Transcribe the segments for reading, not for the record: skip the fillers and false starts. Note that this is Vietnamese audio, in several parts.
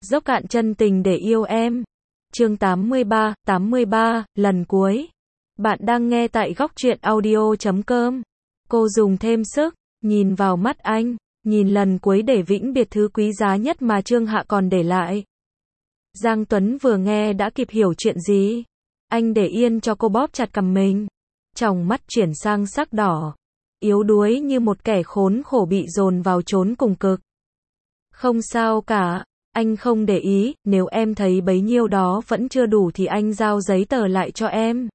Dốc cạn chân tình để yêu em. Chương 83, lần cuối. Bạn đang nghe tại góc truyện audio.com. Cô dùng thêm sức, nhìn vào mắt anh, nhìn lần cuối để vĩnh biệt thứ quý giá nhất mà Trương Hạ còn để lại. Giang Tuấn vừa nghe đã kịp hiểu chuyện gì. Anh để yên cho cô bóp chặt cằm mình. Tròng mắt chuyển sang sắc đỏ. Yếu đuối như một kẻ khốn khổ bị dồn vào chốn cùng cực. Không sao cả, anh không để ý, nếu em thấy bấy nhiêu đó vẫn chưa đủ thì anh giao giấy tờ lại cho em.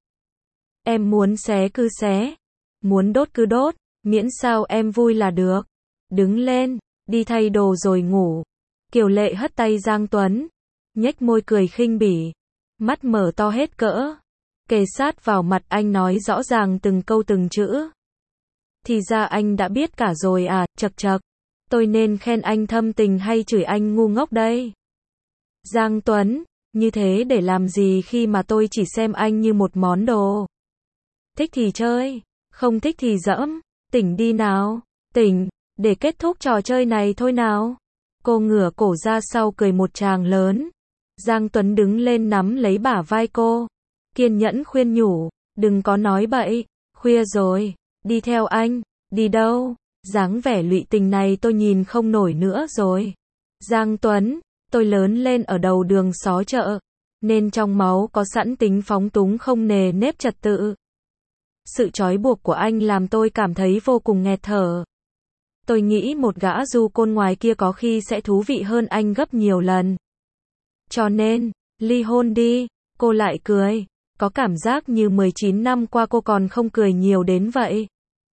Em muốn xé cứ xé, muốn đốt cứ đốt, miễn sao em vui là được. Đứng lên, đi thay đồ rồi ngủ. Kiều Lệ hất tay Giang Tuấn, nhếch môi cười khinh bỉ, mắt mở to hết cỡ, kề sát vào mặt anh nói rõ ràng từng câu từng chữ. Thì ra anh đã biết cả rồi à, chậc chậc. Tôi nên khen anh thâm tình hay chửi anh ngu ngốc đây? Giang Tuấn, như thế để làm gì khi mà tôi chỉ xem anh như một món đồ? Thích thì chơi, không thích thì dẫm, tỉnh đi nào, tỉnh, để kết thúc trò chơi này thôi nào. Cô ngửa cổ ra sau cười một tràng lớn. Giang Tuấn đứng lên nắm lấy bả vai cô, kiên nhẫn khuyên nhủ, đừng có nói bậy, khuya rồi, đi theo anh, đi đâu? Dáng vẻ lụy tình này tôi nhìn không nổi nữa rồi. Giang Tuấn, tôi lớn lên ở đầu đường xó chợ, nên trong máu có sẵn tính phóng túng không nề nếp trật tự. Sự trói buộc của anh làm tôi cảm thấy vô cùng nghẹt thở. Tôi nghĩ một gã du côn ngoài kia có khi sẽ thú vị hơn anh gấp nhiều lần. Cho nên, ly hôn đi. Cô lại cười, có cảm giác như 19 năm qua cô còn không cười nhiều đến vậy.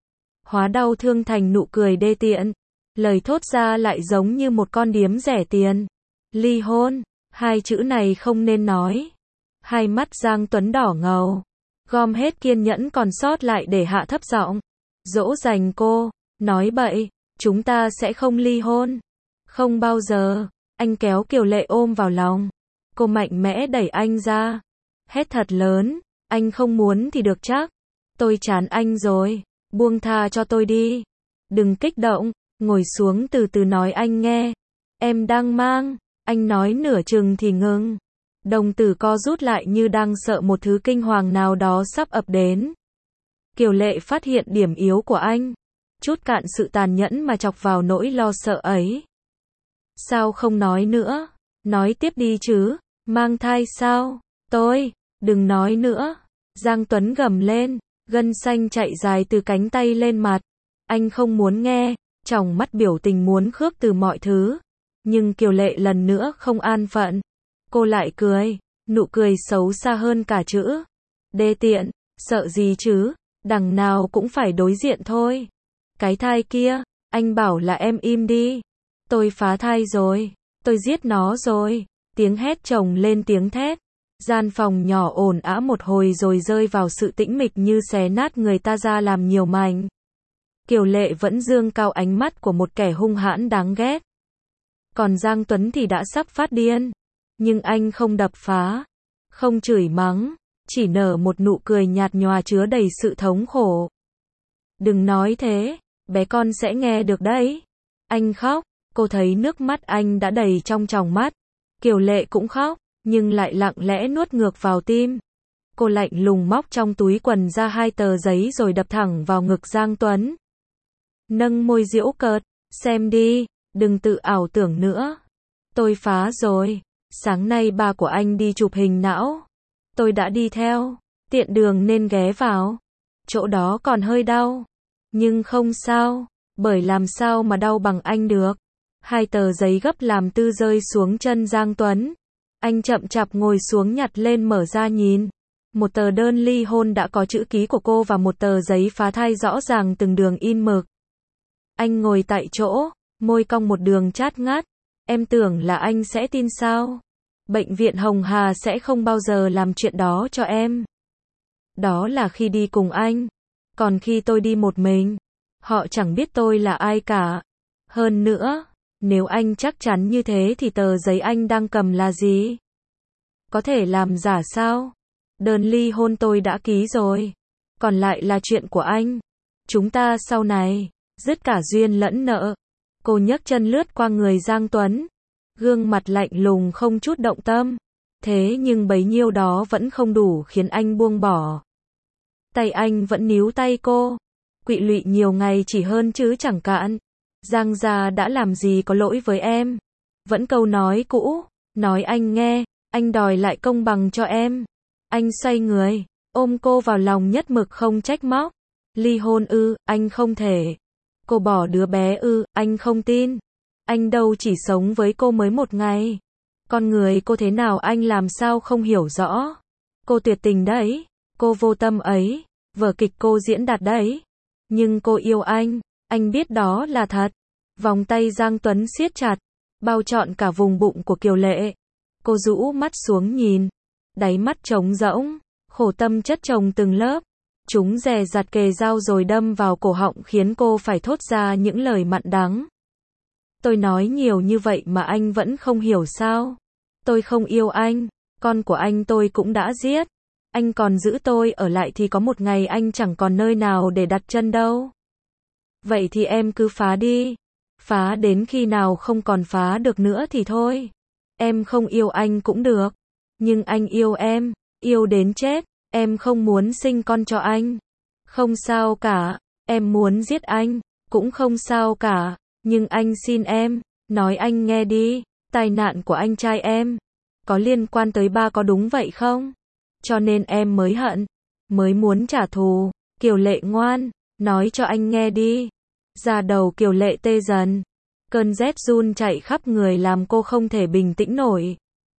Hóa đau thương thành nụ cười đê tiện. Lời thốt ra lại giống như một con điếm rẻ tiền. Ly hôn, hai chữ này không nên nói. Hai mắt Giang Tuấn đỏ ngầu, gom hết kiên nhẫn còn sót lại để hạ thấp giọng, dỗ dành cô, nói bậy, chúng ta sẽ không ly hôn. Không bao giờ. Anh kéo Kiều Lệ ôm vào lòng. Cô mạnh mẽ đẩy anh ra, hét thật lớn, anh không muốn thì được chắc. Tôi chán anh rồi, buông tha cho tôi đi. Đừng kích động, ngồi xuống từ từ nói anh nghe. Em đang mang, anh nói nửa chừng thì ngừng. Đồng tử co rút lại như đang sợ một thứ kinh hoàng nào đó sắp ập đến. Kiều Lệ phát hiện điểm yếu của anh, trút cạn sự tàn nhẫn mà chọc vào nỗi lo sợ ấy. Sao không nói nữa? Nói tiếp đi chứ, mang thai sao? Đừng nói nữa. Giang Tuấn gầm lên, gân xanh chạy dài từ cánh tay lên mặt. Anh không muốn nghe, tròng mắt biểu tình muốn khước từ mọi thứ. Nhưng Kiều Lệ lần nữa không an phận. Cô lại cười, nụ cười xấu xa hơn cả chữ đê tiện, sợ gì chứ, đằng nào cũng phải đối diện thôi. Cái thai kia, anh bảo là em im đi. Tôi phá thai rồi, tôi giết nó rồi. Tiếng hét chồng lên tiếng thét. Gian phòng nhỏ ồn ào một hồi rồi rơi vào sự tĩnh mịch như xé nát người ta ra làm nhiều mảnh. Kiều Lệ vẫn dương cao ánh mắt của một kẻ hung hãn đáng ghét. Còn Giang Tuấn thì đã sắp phát điên. Nhưng anh không đập phá, không chửi mắng, chỉ nở một nụ cười nhạt nhòa chứa đầy sự thống khổ. Đừng nói thế, bé con sẽ nghe được đấy. Anh khóc, cô thấy nước mắt anh đã đầy trong tròng mắt. Kiều Lệ cũng khóc, nhưng lại lặng lẽ nuốt ngược vào tim. Cô lạnh lùng móc trong túi quần ra 2 tờ giấy rồi đập thẳng vào ngực Giang Tuấn. Nâng môi giễu cợt, xem đi, đừng tự ảo tưởng nữa. Tôi phá rồi. Sáng nay ba của anh đi chụp hình não. Tôi đã đi theo, tiện đường nên ghé vào. Chỗ đó còn hơi đau. Nhưng không sao, bởi làm sao mà đau bằng anh được. 2 tờ giấy gấp làm tư rơi xuống chân Giang Tuấn. Anh chậm chạp ngồi xuống nhặt lên mở ra nhìn. Một tờ đơn ly hôn đã có chữ ký của cô và một tờ giấy phá thai rõ ràng từng đường in mực. Anh ngồi tại chỗ, môi cong một đường chát ngắt. Em tưởng là anh sẽ tin sao? Bệnh viện Hồng Hà sẽ không bao giờ làm chuyện đó cho em. Đó là khi đi cùng anh. Còn khi tôi đi một mình, họ chẳng biết tôi là ai cả. Hơn nữa, nếu anh chắc chắn như thế thì tờ giấy anh đang cầm là gì? Có thể làm giả sao? Đơn ly hôn tôi đã ký rồi. Còn lại là chuyện của anh. Chúng ta sau này, dứt cả duyên lẫn nợ. Cô nhấc chân lướt qua người Giang Tuấn. gương mặt lạnh lùng không chút động tâm. Thế nhưng bấy nhiêu đó vẫn không đủ khiến anh buông bỏ. Tay anh vẫn níu tay cô. Quỵ lụy nhiều ngày chỉ hơn chứ chẳng cạn. Giang gia đã làm gì có lỗi với em. Vẫn câu nói cũ, nói anh nghe, anh đòi lại công bằng cho em. Anh xoay người, ôm cô vào lòng nhất mực không trách móc. Ly hôn ư, anh không thể. Cô bỏ đứa bé ư, anh không tin. Anh đâu chỉ sống với cô mới một ngày. Con người cô thế nào anh làm sao không hiểu rõ. Cô tuyệt tình đấy, cô vô tâm ấy, vở kịch cô diễn đạt đấy. Nhưng cô yêu anh biết đó là thật. Vòng tay Giang Tuấn siết chặt, bao trọn cả vùng bụng của Kiều Lệ. Cô rũ mắt xuống nhìn, đáy mắt trống rỗng, khổ tâm chất chồng từng lớp. Chúng dè dặt kề dao rồi đâm vào cổ họng khiến cô phải thốt ra những lời mặn đắng. Tôi nói nhiều như vậy mà anh vẫn không hiểu sao? Tôi không yêu anh, con của anh tôi cũng đã giết. Anh còn giữ tôi ở lại thì có một ngày anh chẳng còn nơi nào để đặt chân đâu. Vậy thì em cứ phá đi. Phá đến khi nào không còn phá được nữa thì thôi. Em không yêu anh cũng được. Nhưng anh yêu em, yêu đến chết. Em không muốn sinh con cho anh. Không sao cả. Em muốn giết anh, cũng không sao cả. Nhưng anh xin em, nói anh nghe đi. Tai nạn của anh trai em có liên quan tới ba có đúng vậy không? Cho nên em mới hận, mới muốn trả thù. Kiều Lệ ngoan, nói cho anh nghe đi. Da đầu Kiều Lệ tê dần. Cơn rét run chạy khắp người làm cô không thể bình tĩnh nổi.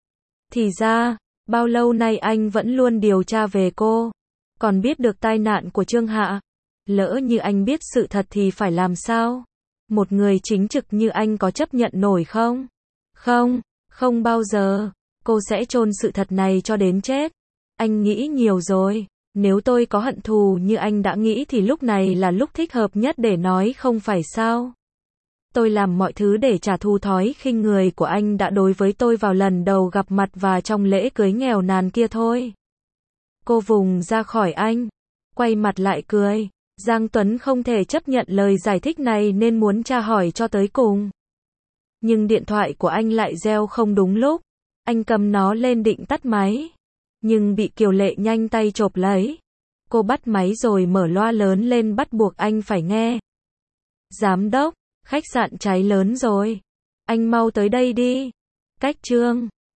Thì ra, bao lâu nay anh vẫn luôn điều tra về cô. Còn biết được tai nạn của Trương Hạ. Lỡ như anh biết sự thật thì phải làm sao? Một người chính trực như anh có chấp nhận nổi không? Không, không bao giờ. Cô sẽ chôn sự thật này cho đến chết. Anh nghĩ nhiều rồi. Nếu tôi có hận thù như anh đã nghĩ thì lúc này là lúc thích hợp nhất để nói không phải sao? Tôi làm mọi thứ để trả thù thói khinh người của anh đã đối với tôi vào lần đầu gặp mặt và trong lễ cưới nghèo nàn kia thôi. Cô vùng ra khỏi anh, quay mặt lại cười. Giang Tuấn không thể chấp nhận lời giải thích này nên muốn tra hỏi cho tới cùng. Nhưng điện thoại của anh lại reo không đúng lúc. Anh cầm nó lên định tắt máy. Nhưng bị Kiều Lệ nhanh tay chộp lấy. Cô bắt máy rồi mở loa lớn lên bắt buộc anh phải nghe. Giám đốc, khách sạn cháy lớn rồi. Anh mau tới đây đi. Cách Trương